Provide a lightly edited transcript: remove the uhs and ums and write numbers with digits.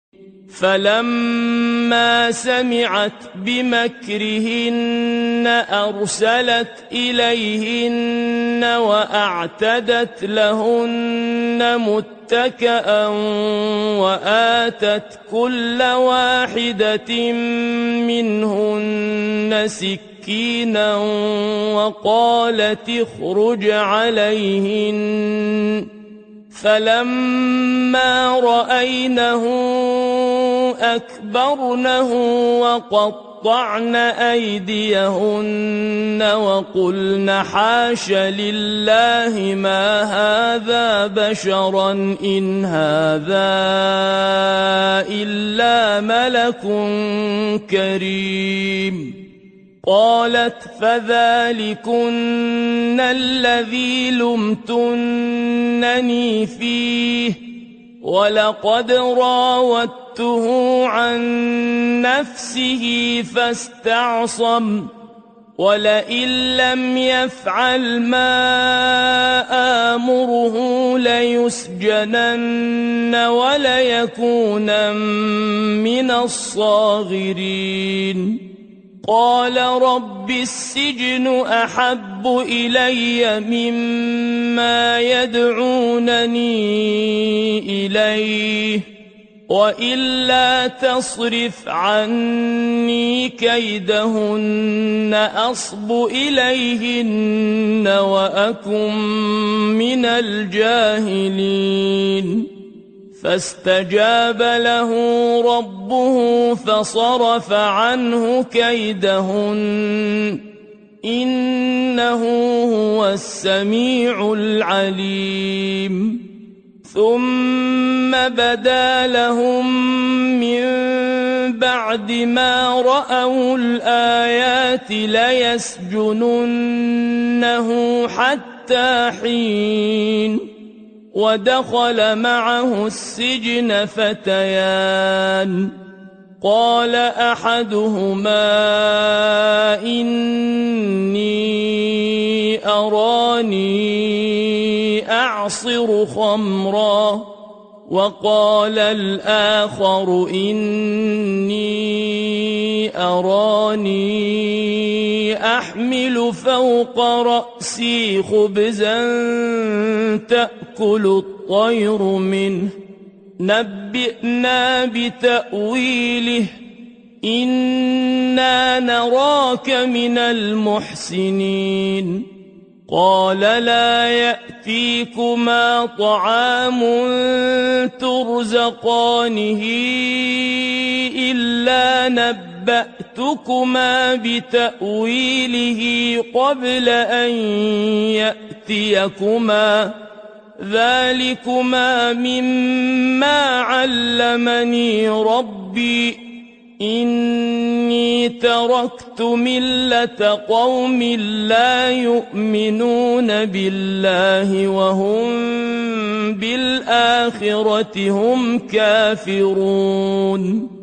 فلما سمعت بمكرهن أرسلت إليهن وأعتدت لهن متكأ وآتت كل واحدة منهن سكينا وقالت اخرج عليهن. فلما رأينه أكبرنه وقطعن أيديهن وقلن حاش لله ما هذا بشرا إن هذا إلا ملك كريم. قالت فذلكن الذي لمتنني فيه ولقد راودته عن نفسه فاستعصم ولئن لم يفعل ما آمره ليسجنن وليكونن من الصاغرين. قال رب السجن أحب إلي مما يدعونني إليه وإلا تصرف عني كيدهن أصب إليهن وأكن من الجاهلين. فاستجاب له ربه فصرف عنه كيدهن إنه هو السميع العليم. ثم بدا لهم من بعد ما رأوا الآيات ليسجننه حتى حين. ودخل معه السجن فتيان قال أحدهما إني أراني أعصر خمرا وقال الآخر إني أراني أحمل فوق رأسي خبزا تأكل الطير منه نبئنا بتأويله إنا نراك من المحسنين. قال لا يأتيكما طعام ترزقانه إلا نبأتكما بتأويله قبل أن يأتيكما ذلكما مما علمني ربي إني تركت ملة قوم لا يؤمنون بالله وهم بالآخرة هم كافرون.